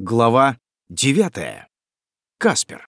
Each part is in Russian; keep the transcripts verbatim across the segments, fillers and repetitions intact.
Глава девятая. Каспер.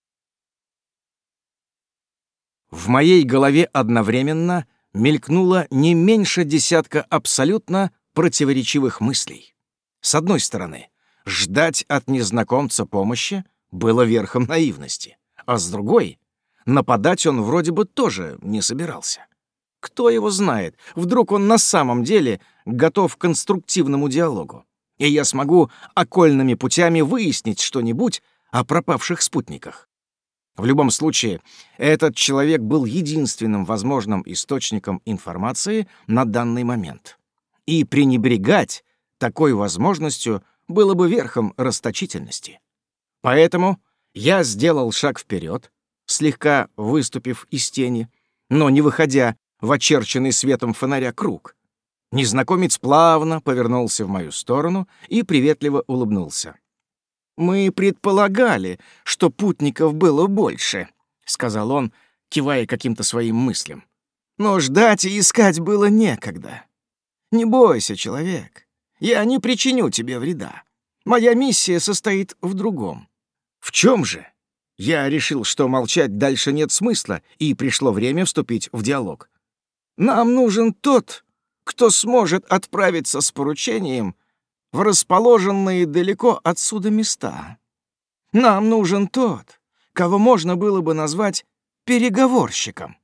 В моей голове одновременно мелькнуло не меньше десятка абсолютно противоречивых мыслей. С одной стороны, ждать от незнакомца помощи было верхом наивности, а с другой, нападать он вроде бы тоже не собирался. Кто его знает, вдруг он на самом деле готов к конструктивному диалогу, и я смогу окольными путями выяснить что-нибудь о пропавших спутниках. В любом случае, этот человек был единственным возможным источником информации на данный момент. И пренебрегать такой возможностью было бы верхом расточительности. Поэтому я сделал шаг вперед, слегка выступив из тени, но не выходя в очерченный светом фонаря круг. Незнакомец плавно повернулся в мою сторону и приветливо улыбнулся. «Мы предполагали, что путников было больше», — сказал он, кивая каким-то своим мыслям. «Но ждать и искать было некогда. Не бойся, человек, я не причиню тебе вреда. Моя миссия состоит в другом». «В чем же?» Я решил, что молчать дальше нет смысла, и пришло время вступить в диалог. «Нам нужен тот, кто сможет отправиться с поручением в расположенные далеко отсюда места. Нам нужен тот, кого можно было бы назвать переговорщиком».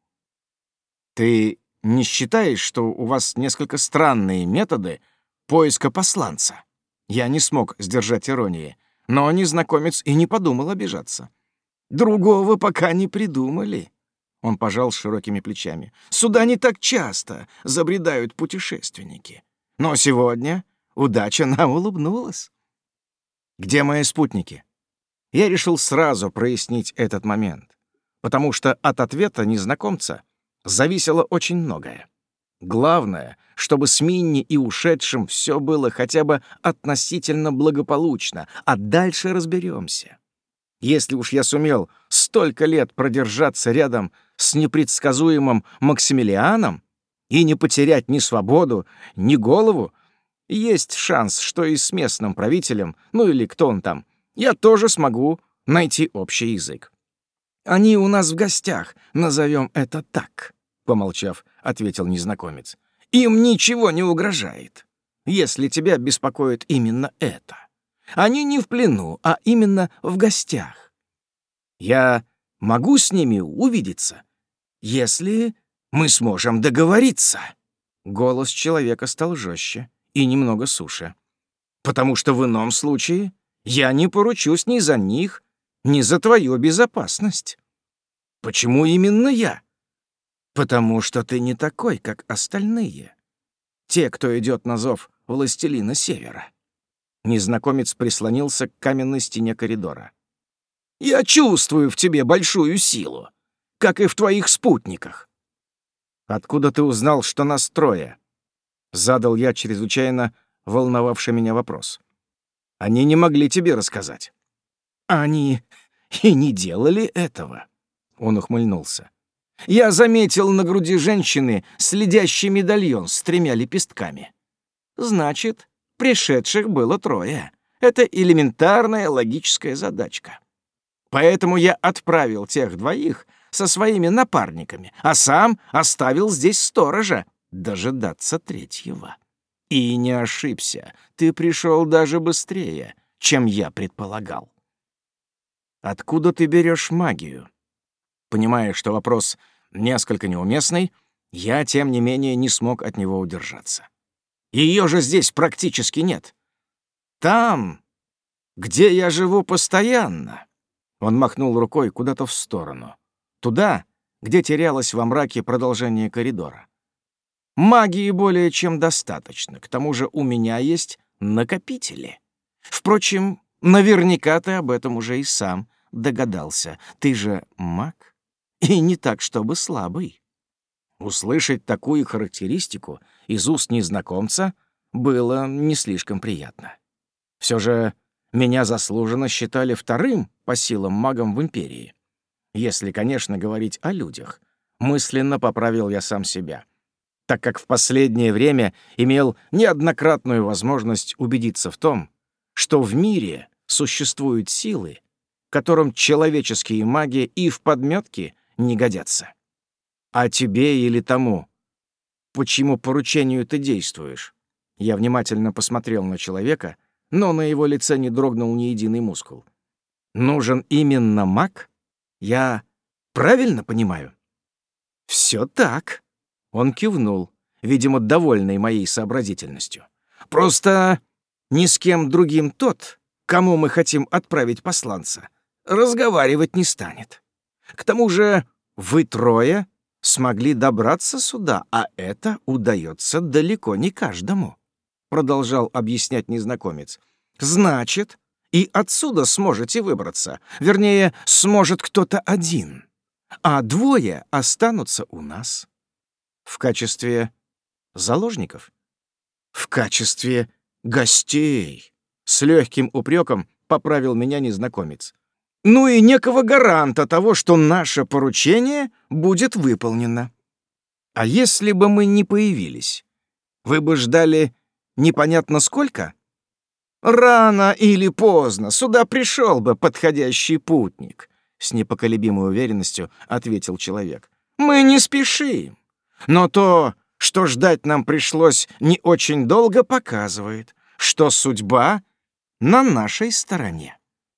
«Ты не считаешь, что у вас несколько странные методы поиска посланца?» Я не смог сдержать иронии, но незнакомец и не подумал обижаться. «Другого пока не придумали». Он пожал широкими плечами. «Сюда не так часто забредают путешественники. Но сегодня удача нам улыбнулась». «Где мои спутники?» Я решил сразу прояснить этот момент, потому что от ответа незнакомца зависело очень многое. Главное, чтобы с Минни и ушедшим все было хотя бы относительно благополучно, а дальше разберемся. Если уж я сумел столько лет продержаться рядом с непредсказуемым Максимилианом и не потерять ни свободу, ни голову, есть шанс, что и с местным правителем, ну или кто он там, я тоже смогу найти общий язык. «Они у нас в гостях, назовем это так», — помолчав, ответил незнакомец. «Им ничего не угрожает, если тебя беспокоит именно это. Они не в плену, а именно в гостях. Я могу с ними увидеться, если мы сможем договориться». Голос человека стал жестче и немного суше. «Потому что в ином случае я не поручусь ни за них, ни за твою безопасность». «Почему именно я?» «Потому что ты не такой, как остальные. Те, кто идет на зов властелина Севера». Незнакомец прислонился к каменной стене коридора. «Я чувствую в тебе большую силу, как и в твоих спутниках». «Откуда ты узнал, что нас трое?» Задал я чрезвычайно волновавший меня вопрос. «Они не могли тебе рассказать». «Они и не делали этого», — он ухмыльнулся. «Я заметил на груди женщины следящий медальон с тремя лепестками. Значит, пришедших было трое. Это элементарная логическая задачка. Поэтому я отправил тех двоих со своими напарниками, а сам оставил здесь сторожа дожидаться третьего. И не ошибся, ты пришел даже быстрее, чем я предполагал». «Откуда ты берешь магию?» Понимая, что вопрос несколько неуместный, я, тем не менее, не смог от него удержаться. Ее же здесь практически нет. Там, где я живу постоянно. Он махнул рукой куда-то в сторону. Туда, где терялось во мраке продолжение коридора. Магии более чем достаточно. К тому же у меня есть накопители. Впрочем, наверняка ты об этом уже и сам догадался. Ты же маг, и не так, чтобы слабый. Услышать такую характеристику из уст незнакомца было не слишком приятно. Все же меня заслуженно считали вторым по силам магом в Империи. Если, конечно, говорить о людях. Мысленно поправил я сам себя, так как в последнее время имел неоднократную возможность убедиться в том, что в мире существуют силы, которым человеческие маги и в подметке не годятся. А тебе или тому, по чьему поручению ты действуешь? Я внимательно посмотрел на человека, но на его лице не дрогнул ни единый мускул. Нужен именно маг? Я правильно понимаю? Все так. Он кивнул, видимо, довольный моей сообразительностью. Просто ни с кем другим тот, кому мы хотим отправить посланца, разговаривать не станет. К тому же вы трое смогли добраться сюда, а это удается далеко не каждому, продолжал объяснять незнакомец. Значит, и отсюда сможете выбраться. Вернее, сможет кто-то один. А двое останутся у нас. В качестве заложников? В качестве гостей. С легким упреком поправил меня незнакомец. Ну и некого гаранта того, что наше поручение будет выполнено. А если бы мы не появились, вы бы ждали непонятно сколько? Рано или поздно сюда пришел бы подходящий путник, с непоколебимой уверенностью ответил человек. Мы не спешим, но то, что ждать нам пришлось не очень долго, показывает, что судьба на нашей стороне.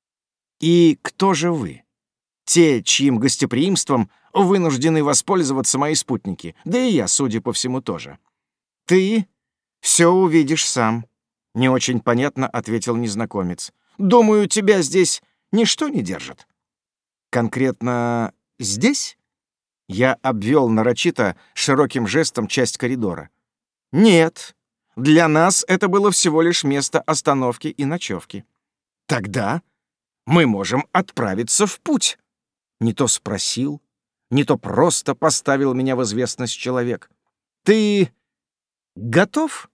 И кто же вы? Те, чьим гостеприимством вынуждены воспользоваться мои спутники, да и я, судя по всему, тоже. Ты все увидишь сам, не очень понятно ответил незнакомец. Думаю, тебя здесь ничто не держит. Конкретно здесь? Я обвел нарочито широким жестом часть коридора. Нет, для нас это было всего лишь место остановки и ночевки. Тогда мы можем отправиться в путь. Не то спросил, не то просто поставил меня в известность человек. Ты готов?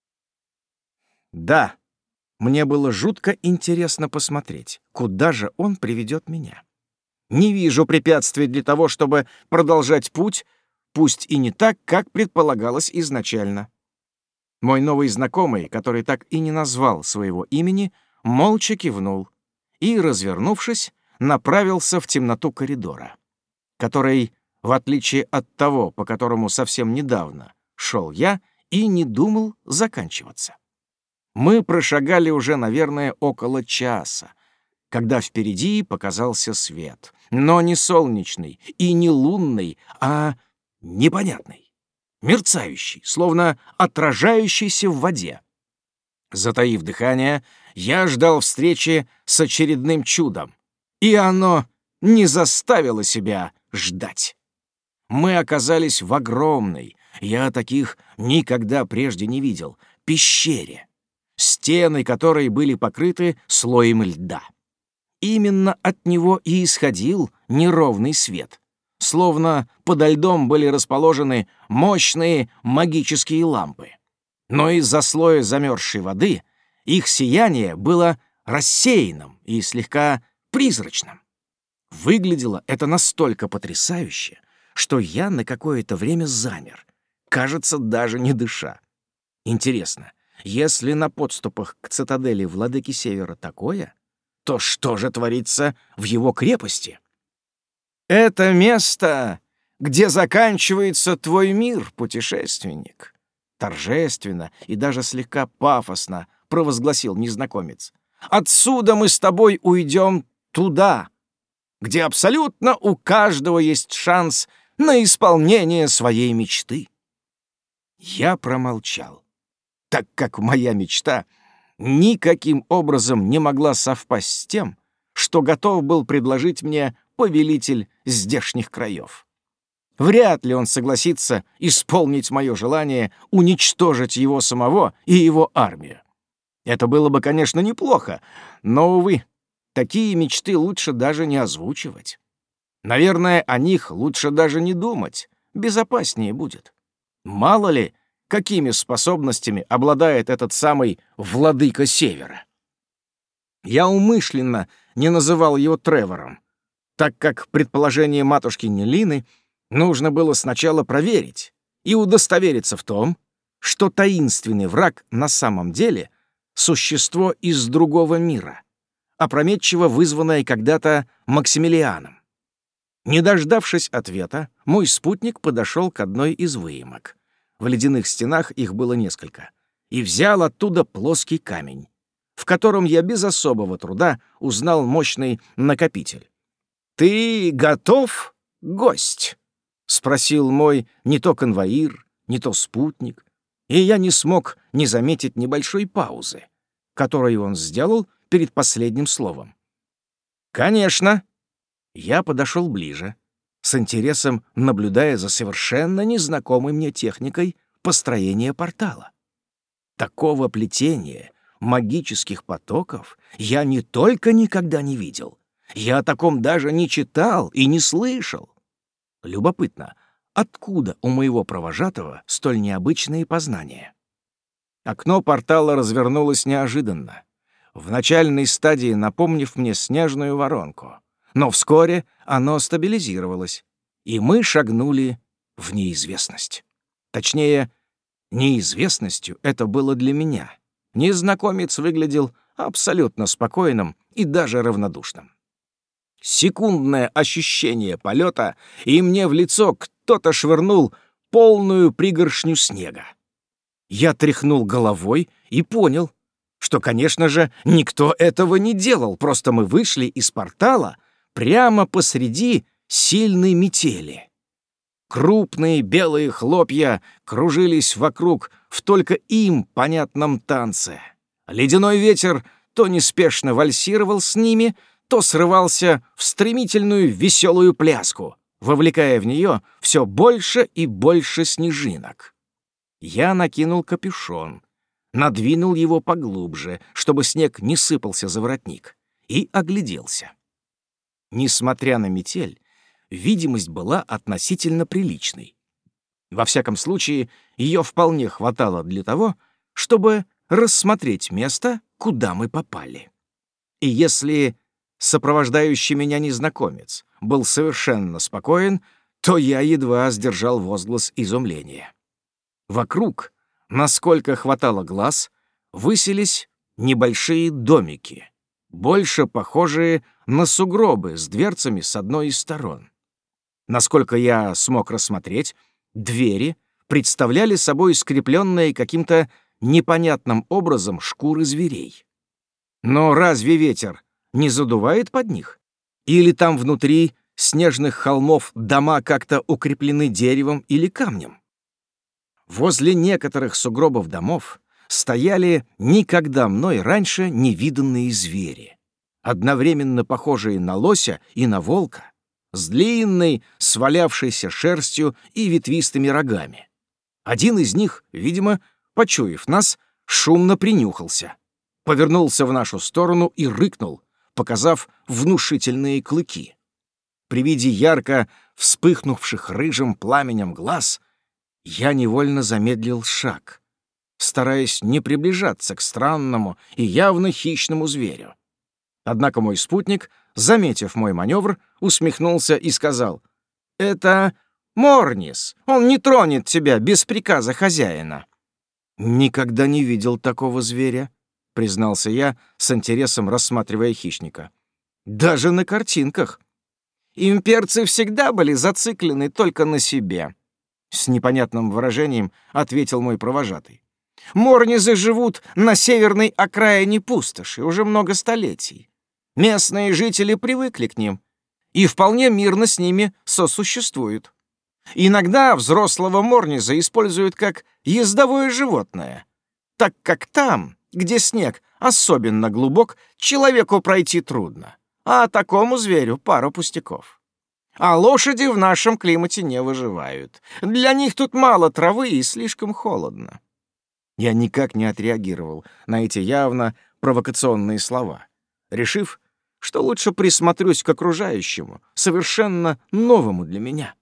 Да. Мне было жутко интересно посмотреть, куда же он приведет меня. Не вижу препятствий для того, чтобы продолжать путь, пусть и не так, как предполагалось изначально. Мой новый знакомый, который так и не назвал своего имени, молча кивнул и, развернувшись, направился в темноту коридора, который, в отличие от того, по которому совсем недавно шел я, и не думал заканчиваться. Мы прошагали уже, наверное, около часа, когда впереди показался свет, но не солнечный и не лунный, а непонятный, мерцающий, словно отражающийся в воде. Затаив дыхание, я ждал встречи с очередным чудом, и оно не заставило себя ждать. Мы оказались в огромной, я таких никогда прежде не видел, пещере, стены которой были покрыты слоем льда. Именно от него и исходил неровный свет, словно подо льдом были расположены мощные магические лампы. Но из-за слоя замерзшей воды их сияние было рассеянным и слегка призрачным. Выглядело это настолько потрясающе, что я на какое-то время замер, кажется, даже не дыша. Интересно, если на подступах к цитадели Владыки Севера такое, то что же творится в его крепости? Это место, где заканчивается твой мир, путешественник. Торжественно и даже слегка пафосно провозгласил незнакомец. Отсюда мы с тобой уйдем туда, где абсолютно у каждого есть шанс на исполнение своей мечты. Я промолчал, так как моя мечта никаким образом не могла совпасть с тем, что готов был предложить мне повелитель здешних краев. Вряд ли он согласится исполнить мое желание уничтожить его самого и его армию. Это было бы, конечно, неплохо, но, увы, такие мечты лучше даже не озвучивать. Наверное, о них лучше даже не думать, безопаснее будет. Мало ли, какими способностями обладает этот самый Владыка Севера. Я умышленно не называл его Тревором, так как предположение матушки Нелины нужно было сначала проверить и удостовериться в том, что таинственный враг на самом деле — существо из другого мира, опрометчиво вызванное когда-то Максимилианом. Не дождавшись ответа, мой спутник подошел к одной из выемок. В ледяных стенах их было несколько. И взял оттуда плоский камень, в котором я без особого труда узнал мощный накопитель. «Ты готов, гость?» — спросил мой не то конвоир, не то спутник, и я не смог не заметить небольшой паузы, которую он сделал перед последним словом. «Конечно!» Я подошел ближе, с интересом наблюдая за совершенно незнакомой мне техникой построения портала. Такого плетения магических потоков я не только никогда не видел, я о таком даже не читал и не слышал. Любопытно, откуда у моего провожатого столь необычные познания? Окно портала развернулось неожиданно, в начальной стадии напомнив мне снежную воронку. Но вскоре оно стабилизировалось, и мы шагнули в неизвестность. Точнее, неизвестностью это было для меня. Незнакомец выглядел абсолютно спокойным и даже равнодушным. Секундное ощущение полета, и мне в лицо кто-то швырнул полную пригоршню снега. Я тряхнул головой и понял, что, конечно же, никто этого не делал, просто мы вышли из портала прямо посреди сильной метели. Крупные белые хлопья кружились вокруг в только им понятном танце. Ледяной ветер то неспешно вальсировал с ними, то срывался в стремительную веселую пляску, вовлекая в нее все больше и больше снежинок. Я накинул капюшон, надвинул его поглубже, чтобы снег не сыпался за воротник, и огляделся. Несмотря на метель, видимость была относительно приличной. Во всяком случае, ее вполне хватало для того, чтобы рассмотреть место, куда мы попали. И если сопровождающий меня незнакомец был совершенно спокоен, то я едва сдержал возглас изумления. Вокруг, насколько хватало глаз, высились небольшие домики, больше похожие на сугробы с дверцами с одной из сторон. Насколько я смог рассмотреть, двери представляли собой скрепленные каким-то непонятным образом шкуры зверей. Но разве ветер не задувает под них? Или там внутри снежных холмов дома как-то укреплены деревом или камнем? Возле некоторых сугробов домов стояли никогда мной раньше невиданные звери, одновременно похожие на лося и на волка, с длинной, свалявшейся шерстью и ветвистыми рогами. Один из них, видимо, почуяв нас, шумно принюхался, повернулся в нашу сторону и рыкнул, показав внушительные клыки. При виде ярко вспыхнувших рыжим пламенем глаз я невольно замедлил шаг, стараясь не приближаться к странному и явно хищному зверю. Однако мой спутник, заметив мой маневр, усмехнулся и сказал: «Это Морнис, он не тронет тебя без приказа хозяина». «Никогда не видел такого зверя», — признался я, с интересом рассматривая хищника. «Даже на картинках». «Имперцы всегда были зациклены только на себе», — с непонятным выражением ответил мой провожатый. «Морнизы живут на северной окраине пустоши уже много столетий. Местные жители привыкли к ним и вполне мирно с ними сосуществуют. Иногда взрослого морниза используют как ездовое животное, так как там, где снег особенно глубок, человеку пройти трудно, а такому зверю пару пустяков. А лошади в нашем климате не выживают. Для них тут мало травы и слишком холодно». Я никак не отреагировал на эти явно провокационные слова, решив, что лучше присмотрюсь к окружающему, совершенно новому для меня.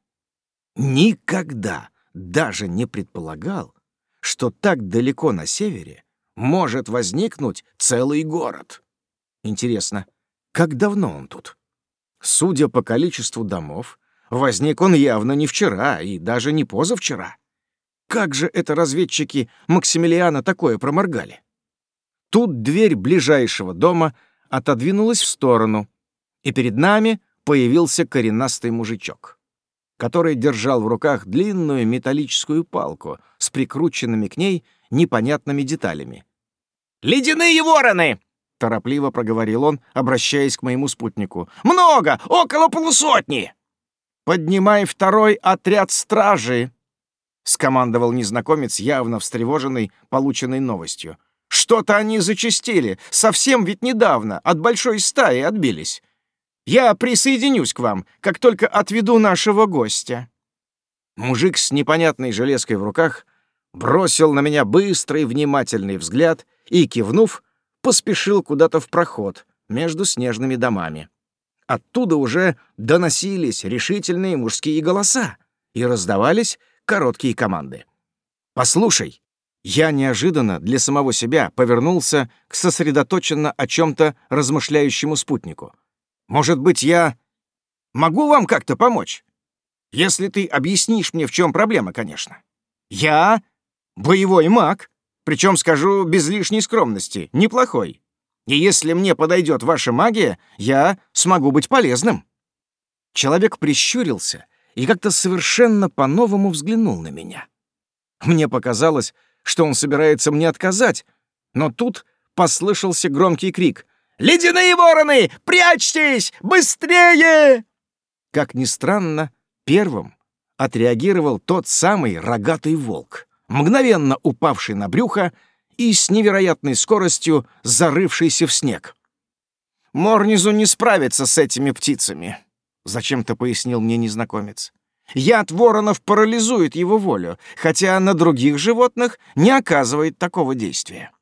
Никогда даже не предполагал, что так далеко на севере может возникнуть целый город. Интересно, как давно он тут? Судя по количеству домов, возник он явно не вчера и даже не позавчера. Как же это разведчики Максимилиана такое проморгали? Тут дверь ближайшего дома отодвинулась в сторону, и перед нами появился коренастый мужичок, который держал в руках длинную металлическую палку с прикрученными к ней непонятными деталями. «Ледяные вороны!» — торопливо проговорил он, обращаясь к моему спутнику. «Много! Около полусотни!» «Поднимай второй отряд стражи!» — скомандовал незнакомец, явно встревоженный полученной новостью. «Что-то они зачастили. Совсем ведь недавно от большой стаи отбились. Я присоединюсь к вам, как только отведу нашего гостя». Мужик с непонятной железкой в руках бросил на меня быстрый внимательный взгляд и, кивнув, поспешил куда-то в проход между снежными домами. Оттуда уже доносились решительные мужские голоса и раздавались короткие команды. «Послушай!» Я неожиданно для самого себя повернулся к сосредоточенно о чем-то размышляющему спутнику. «Может быть, я могу вам как-то помочь? Если ты объяснишь мне, в чем проблема, конечно. Я боевой маг, причем, скажу без лишней скромности, неплохой. И если мне подойдет ваша магия, я смогу быть полезным». Человек прищурился и как-то совершенно по-новому взглянул на меня. Мне показалось, что он собирается мне отказать, но тут послышался громкий крик: «Ледяные вороны! Прячьтесь! Быстрее!» Как ни странно, первым отреагировал тот самый рогатый волк, мгновенно упавший на брюхо и с невероятной скоростью зарывшийся в снег. «Морнизу не справится с этими птицами», — зачем-то пояснил мне незнакомец. «Яд воронов парализует его волю, хотя на других животных не оказывает такого действия».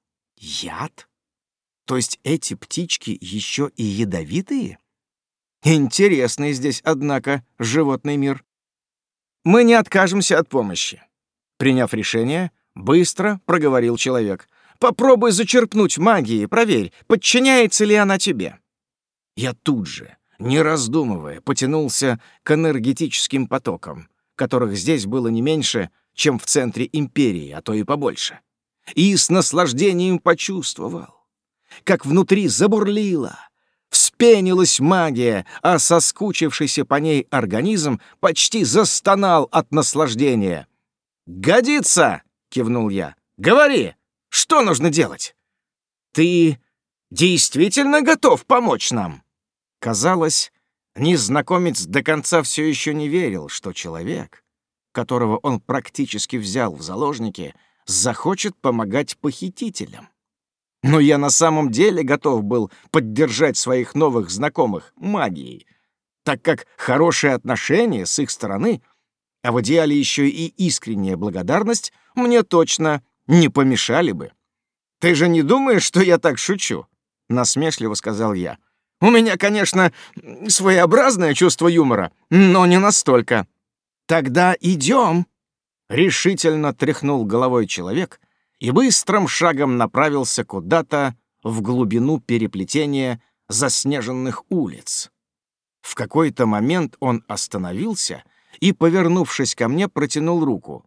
«Яд? То есть эти птички еще и ядовитые? Интересный здесь, однако, животный мир. Мы не откажемся от помощи». Приняв решение, быстро проговорил человек. «Попробуй зачерпнуть магией, проверь, подчиняется ли она тебе». Я тут же, не раздумывая, потянулся к энергетическим потокам, которых здесь было не меньше, чем в центре империи, а то и побольше. И с наслаждением почувствовал, как внутри забурлила, вспенилась магия, а соскучившийся по ней организм почти застонал от наслаждения. «Годится!» — кивнул я. «Говори, что нужно делать? Ты действительно готов помочь нам?» Казалось, незнакомец до конца все еще не верил, что человек, которого он практически взял в заложники, захочет помогать похитителям. Но я на самом деле готов был поддержать своих новых знакомых магией, так как хорошие отношения с их стороны, а в идеале еще и искренняя благодарность, мне точно не помешали бы. «Ты же не думаешь, что я так шучу?» — насмешливо сказал я. «У меня, конечно, своеобразное чувство юмора, но не настолько». «Тогда идем!» — решительно тряхнул головой человек и быстрым шагом направился куда-то в глубину переплетения заснеженных улиц. В какой-то момент он остановился и, повернувшись ко мне, протянул руку.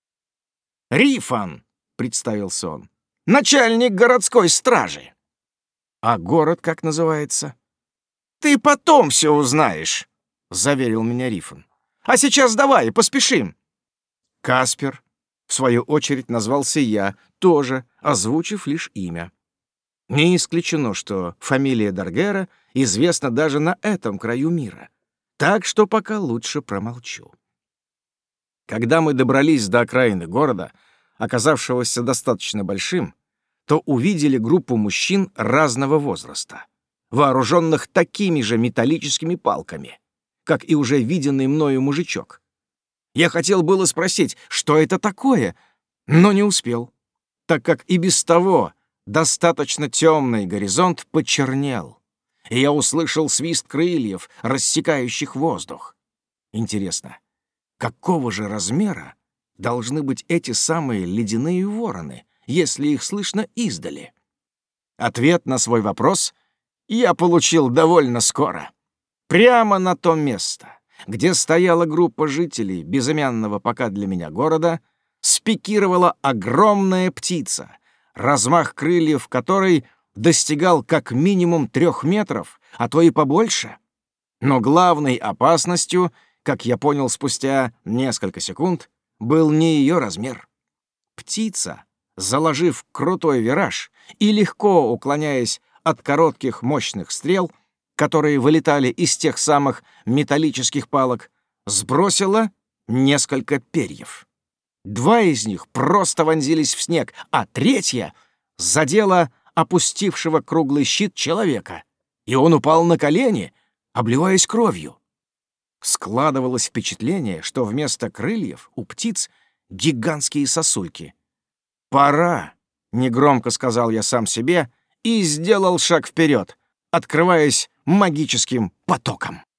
«Рифан!» — представился он. «Начальник городской стражи!» «А город как называется?» «Ты потом все узнаешь», — заверил меня Рифан. «А сейчас давай, поспешим». Каспер, в свою очередь, назвался я, тоже озвучив лишь имя. Не исключено, что фамилия Даргера известна даже на этом краю мира, так что пока лучше промолчу. Когда мы добрались до окраины города, оказавшегося достаточно большим, то увидели группу мужчин разного возраста, вооруженных такими же металлическими палками, как и уже виденный мною мужичок. Я хотел было спросить, что это такое, но не успел, так как и без того достаточно темный горизонт почернел, и я услышал свист крыльев, рассекающих воздух. Интересно, какого же размера должны быть эти самые ледяные вороны, если их слышно издали? Ответ на свой вопрос я получил довольно скоро. Прямо на то место, где стояла группа жителей безымянного пока для меня города, спикировала огромная птица, размах крыльев которой достигал как минимум трех метров, а то и побольше. Но главной опасностью, как я понял спустя несколько секунд, был не ее размер. Птица, заложив крутой вираж и легко уклоняясь от коротких мощных стрел, которые вылетали из тех самых металлических палок, сбросила несколько перьев. Два из них просто вонзились в снег, а третья задела опустившего круглый щит человека, и он упал на колени, обливаясь кровью. Складывалось впечатление, что вместо крыльев у птиц гигантские сосульки. «Пора», — негромко сказал я сам себе и сделал шаг вперед, открываясь магическим потоком.